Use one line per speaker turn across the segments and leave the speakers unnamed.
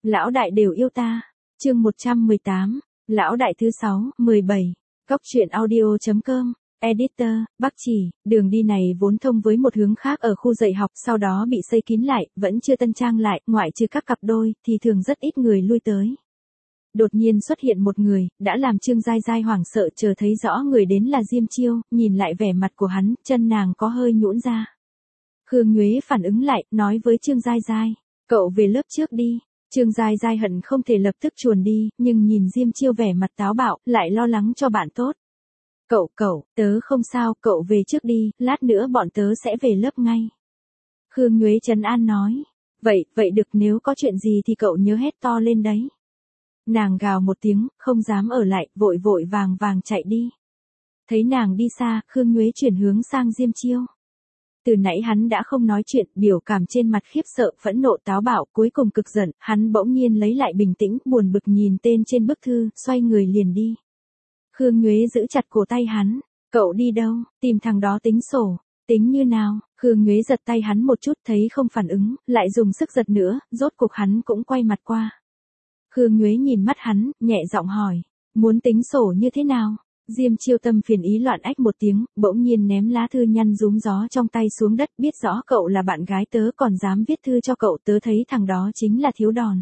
Lão đại đều yêu ta. Chương 118, Lão đại thứ 6, 17. Cóc truyện audio.com. Editor, Bắc Chỉ, đường đi này vốn thông với một hướng khác ở khu dạy học, sau đó bị xây kín lại, vẫn chưa tân trang lại, ngoại trừ các cặp đôi, thì thường rất ít người lui tới. Đột nhiên xuất hiện một người, đã làm Trương Giai Giai hoảng sợ, chờ thấy rõ người đến là Diêm Chiêu, nhìn lại vẻ mặt của hắn, chân nàng có hơi nhũn ra. Khương Nhuế phản ứng lại, nói với Trương Giai Giai, cậu về lớp trước đi. Trương Giai Giai hận không thể lập tức chuồn đi, nhưng nhìn Diêm Chiêu vẻ mặt táo bạo, lại lo lắng cho bạn tốt. Cậu, tớ không sao, cậu về trước đi, lát nữa bọn tớ sẽ về lớp ngay. Khương Nhuế trấn an nói, vậy được, nếu có chuyện gì thì cậu nhớ hét to lên đấy. Nàng gào một tiếng, không dám ở lại, vội vàng chạy đi. Thấy nàng đi xa, Khương Nhuế chuyển hướng sang Diêm Chiêu. Từ nãy hắn đã không nói chuyện, biểu cảm trên mặt khiếp sợ, phẫn nộ táo bạo, cuối cùng cực giận, hắn bỗng nhiên lấy lại bình tĩnh, buồn bực nhìn tên trên bức thư, xoay người liền đi. Khương Nhuế giữ chặt cổ tay hắn, cậu đi đâu, tìm thằng đó tính sổ, tính như nào, Khương Nhuế giật tay hắn một chút, thấy không phản ứng, lại dùng sức giật nữa, rốt cuộc hắn cũng quay mặt qua. Khương Nhuế nhìn mắt hắn, nhẹ giọng hỏi, muốn tính sổ như thế nào? Diêm Chiêu tâm phiền ý loạn ách một tiếng, bỗng nhiên ném lá thư nhăn rúm gió trong tay xuống đất, biết rõ cậu là bạn gái tớ còn dám viết thư cho cậu, tớ thấy thằng đó chính là thiếu đòn.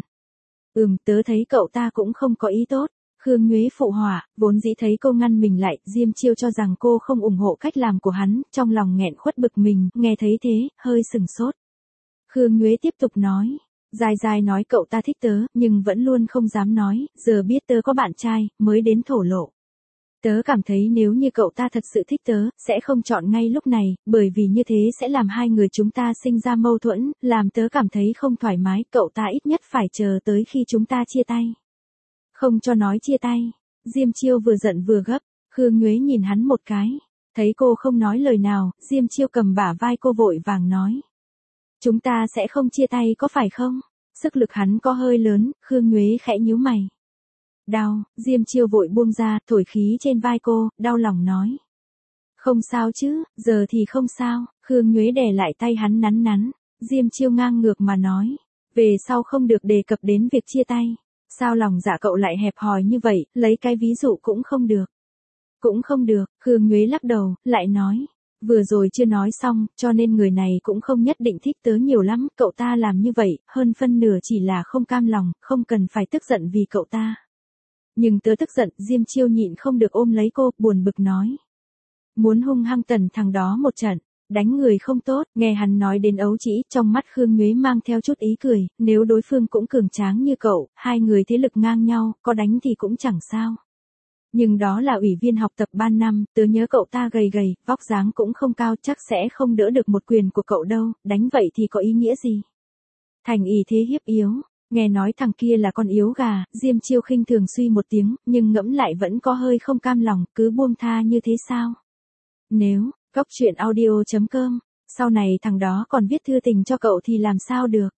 Tớ thấy cậu ta cũng không có ý tốt. Khương Nhuế phụ họa, vốn dĩ thấy cô ngăn mình lại, Diêm Chiêu cho rằng cô không ủng hộ cách làm của hắn, trong lòng nghẹn khuất bực mình, nghe thấy thế, hơi sừng sốt. Khương Nhuế tiếp tục nói, Giai nói cậu ta thích tớ, nhưng vẫn luôn không dám nói, giờ biết tớ có bạn trai, mới đến thổ lộ. Tớ cảm thấy nếu như cậu ta thật sự thích tớ, sẽ không chọn ngay lúc này, bởi vì như thế sẽ làm hai người chúng ta sinh ra mâu thuẫn, làm tớ cảm thấy không thoải mái, cậu ta ít nhất phải chờ tới khi chúng ta chia tay. Không cho nói chia tay. Diêm Chiêu vừa giận vừa gấp, Khương Nhuế nhìn hắn một cái, thấy cô không nói lời nào, Diêm Chiêu cầm bả vai cô vội vàng nói. Chúng ta sẽ không chia tay có phải không? Sức lực hắn có hơi lớn, Khương Nhuế khẽ nhíu mày. Đau, Diêm Chiêu vội buông ra, thổi khí trên vai cô, đau lòng nói. Không sao chứ, giờ thì không sao, Khương Nhuế đè lại tay hắn nắn. Diêm Chiêu ngang ngược mà nói. Về sau không được đề cập đến việc chia tay. Sao lòng dạ cậu lại hẹp hòi như vậy, lấy cái ví dụ cũng không được. Cũng không được, Khương Nhuế lắc đầu, lại nói. Vừa rồi chưa nói xong, cho nên người này cũng không nhất định thích tớ nhiều lắm, cậu ta làm như vậy, hơn phân nửa chỉ là không cam lòng, không cần phải tức giận vì cậu ta. Nhưng tớ tức giận, Diêm Chiêu nhịn không được ôm lấy cô, buồn bực nói. Muốn hung hăng tần thằng đó một trận, đánh người không tốt, nghe hắn nói đến ấu trĩ, trong mắt Khương Nhuế mang theo chút ý cười, nếu đối phương cũng cường tráng như cậu, hai người thế lực ngang nhau, có đánh thì cũng chẳng sao. Nhưng đó là ủy viên học tập ban năm, tớ nhớ cậu ta gầy, vóc dáng cũng không cao, chắc sẽ không đỡ được một quyền của cậu đâu, đánh vậy thì có ý nghĩa gì? Thành ý thế hiếp yếu. Nghe nói thằng kia là con yếu gà, Diêm Chiêu khinh thường suy một tiếng, nhưng ngẫm lại vẫn có hơi không cam lòng, cứ buông tha như thế sao? Nếu, Cóc truyện audio.com, sau này thằng đó còn viết thư tình cho cậu thì làm sao được?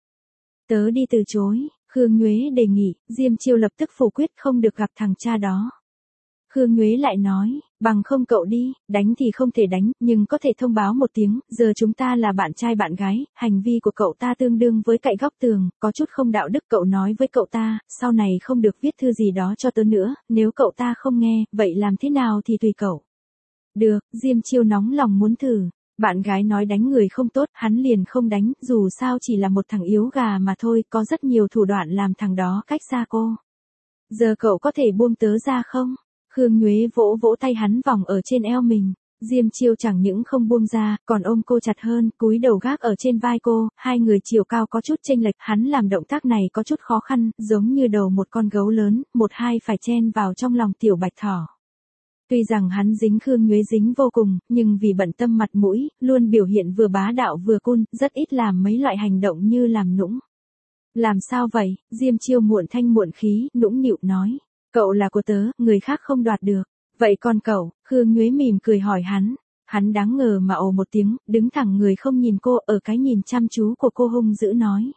Tớ đi từ chối, Khương Nhuế đề nghị, Diêm Chiêu lập tức phủ quyết không được gặp thằng cha đó. Khương Nhuế lại nói, bằng không cậu đi, đánh thì không thể đánh, nhưng có thể thông báo một tiếng, giờ chúng ta là bạn trai bạn gái, hành vi của cậu ta tương đương với cậy góc tường, có chút không đạo đức, cậu nói với cậu ta, sau này không được viết thư gì đó cho tớ nữa, nếu cậu ta không nghe, vậy làm thế nào thì tùy cậu. Được, Diêm Chiêu nóng lòng muốn thử. Bạn gái nói đánh người không tốt, hắn liền không đánh, dù sao chỉ là một thằng yếu gà mà thôi, có rất nhiều thủ đoạn làm thằng đó cách xa cô. Giờ cậu có thể buông tớ ra không? Khương Nhuế vỗ tay hắn vòng ở trên eo mình. Diêm Chiêu chẳng những không buông ra, còn ôm cô chặt hơn, cúi đầu gác ở trên vai cô, hai người chiều cao có chút chênh lệch, hắn làm động tác này có chút khó khăn, giống như đầu một con gấu lớn, một hai phải chen vào trong lòng tiểu bạch thỏ. Tuy rằng hắn dính Khương Nhuế dính vô cùng, nhưng vì bận tâm mặt mũi, luôn biểu hiện vừa bá đạo vừa cool, rất ít làm mấy loại hành động như làm nũng. Làm sao vậy? Diêm Chiêu muộn thanh muộn khí, nũng nịu nói. Cậu là của tớ, người khác không đoạt được. Vậy còn cậu? Khương Nhuế mỉm cười hỏi hắn. Hắn đáng ngờ mà ồ một tiếng, đứng thẳng người không nhìn cô, ở cái nhìn chăm chú của cô hung dữ nói.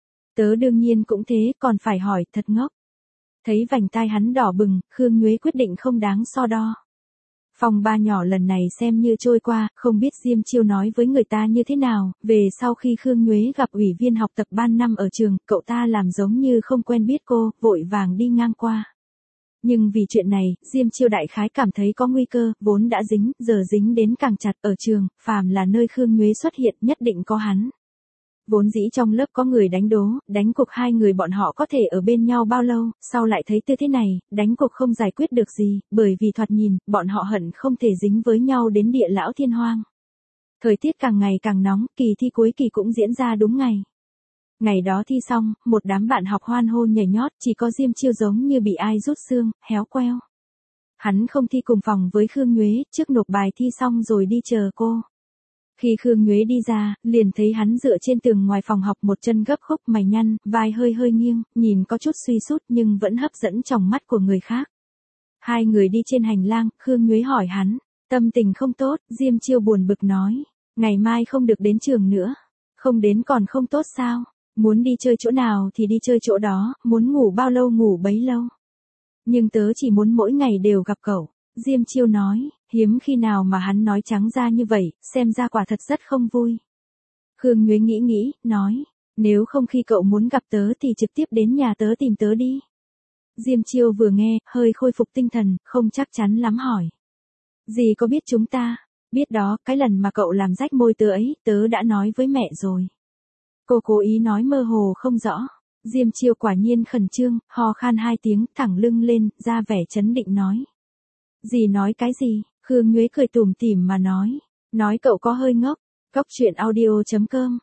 Tớ đương nhiên cũng thế, còn phải hỏi, thật ngốc. Thấy vành tai hắn đỏ bừng, Khương Nhuế quyết định không đáng so đo. Phòng ba nhỏ lần này xem như trôi qua, không biết Diêm Chiêu nói với người ta như thế nào, về sau khi Khương Nhuế gặp ủy viên học tập ban năm ở trường, cậu ta làm giống như không quen biết cô, vội vàng đi ngang qua. Nhưng vì chuyện này, Diêm Chiêu đại khái cảm thấy có nguy cơ, vốn đã dính, giờ dính đến càng chặt ở trường, phàm là nơi Khương Nhuế xuất hiện nhất định có hắn. Vốn dĩ trong lớp có người đánh đố, đánh cuộc hai người bọn họ có thể ở bên nhau bao lâu, sau lại thấy tư thế này, đánh cuộc không giải quyết được gì, bởi vì thoạt nhìn, bọn họ hận không thể dính với nhau đến địa lão thiên hoang. Thời tiết càng ngày càng nóng, kỳ thi cuối kỳ cũng diễn ra đúng ngày. Ngày đó thi xong, một đám bạn học hoan hô nhảy nhót, chỉ có Diêm Chiêu giống như bị ai rút xương, héo queo. Hắn không thi cùng phòng với Khương Nhuế, trước nộp bài thi xong rồi đi chờ cô. Khi Khương Nhuế đi ra, liền thấy hắn dựa trên tường ngoài phòng học, một chân gấp khúc, mày nhăn, vai hơi hơi nghiêng, nhìn có chút suy sút nhưng vẫn hấp dẫn trong mắt của người khác. Hai người đi trên hành lang, Khương Nhuế hỏi hắn, tâm tình không tốt, Diêm Chiêu buồn bực nói, ngày mai không được đến trường nữa. Không đến còn không tốt sao? Muốn đi chơi chỗ nào thì đi chơi chỗ đó, muốn ngủ bao lâu ngủ bấy lâu. Nhưng tớ chỉ muốn mỗi ngày đều gặp cậu. Diêm Chiêu nói, hiếm khi nào mà hắn nói trắng ra như vậy, xem ra quả thật rất không vui. Khương Nhuế nghĩ, nói, nếu không khi cậu muốn gặp tớ thì trực tiếp đến nhà tớ tìm tớ đi. Diêm Chiêu vừa nghe, hơi khôi phục tinh thần, không chắc chắn lắm hỏi. Dì có biết chúng ta? Biết đó, cái lần mà cậu làm rách môi tớ ấy, tớ đã nói với mẹ rồi. Cô cố ý nói mơ hồ không rõ. Diêm Chiêu quả nhiên khẩn trương, ho khan hai tiếng, thẳng lưng lên, ra vẻ trấn định nói. Dì nói cái gì? Khương Nhuế cười tủm tỉm mà nói cậu có hơi ngốc. Cóc truyện audio.com.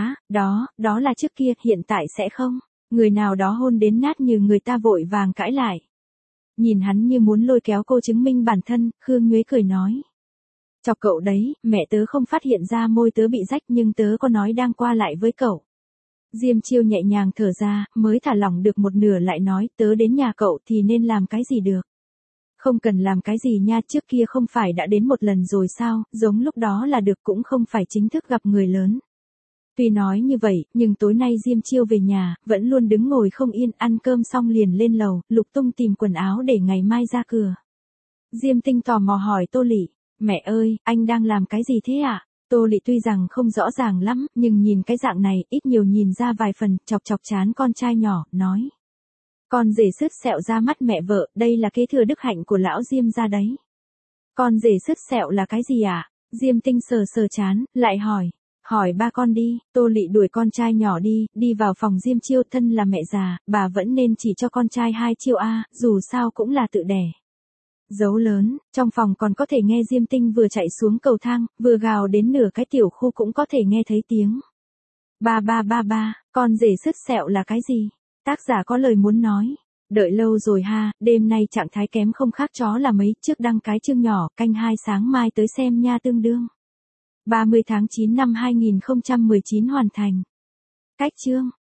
Đó là trước kia, hiện tại sẽ không. Người nào đó hôn đến nát như người ta vội vàng cãi lại. Nhìn hắn như muốn lôi kéo cô chứng minh bản thân, Khương Nhuế cười nói. Chọc cậu đấy, mẹ tớ không phát hiện ra môi tớ bị rách nhưng tớ có nói đang qua lại với cậu. Diêm Chiêu nhẹ nhàng thở ra, mới thả lỏng được một nửa lại nói, tớ đến nhà cậu thì nên làm cái gì được. Không cần làm cái gì nha, trước kia không phải đã đến một lần rồi sao, giống lúc đó là được, cũng không phải chính thức gặp người lớn. Tuy nói như vậy, nhưng tối nay Diêm Chiêu về nhà, vẫn luôn đứng ngồi không yên, ăn cơm xong liền lên lầu, lục tung tìm quần áo để ngày mai ra cửa. Diêm Tinh tò mò hỏi Tô Lị, mẹ ơi, anh đang làm cái gì thế ạ? Tô Lị tuy rằng không rõ ràng lắm, nhưng nhìn cái dạng này, ít nhiều nhìn ra vài phần, chọc chán con trai nhỏ, nói. Con rể sứt sẹo ra mắt mẹ vợ, đây là kế thừa đức hạnh của lão Diêm gia đấy. Con rể sứt sẹo là cái gì ạ? Diêm Tinh sờ chán, lại hỏi ba con đi. Tô Lị đuổi con trai nhỏ đi vào phòng Diêm Chiêu, thân là mẹ già, bà vẫn nên chỉ cho con trai 2 chiêu a, dù sao cũng là tự đẻ. Dấu lớn, trong phòng còn có thể nghe Diêm Tinh vừa chạy xuống cầu thang, vừa gào đến nửa cái tiểu khu cũng có thể nghe thấy tiếng. Ba, con rể sứt sẹo là cái gì? Tác giả có lời muốn nói. Đợi lâu rồi ha, đêm nay trạng thái kém không khác chó là mấy, trước đăng cái chương nhỏ, canh 2 sáng mai tới xem nha, tương đương. 30 tháng 9 năm 2019 hoàn thành. Cách chương.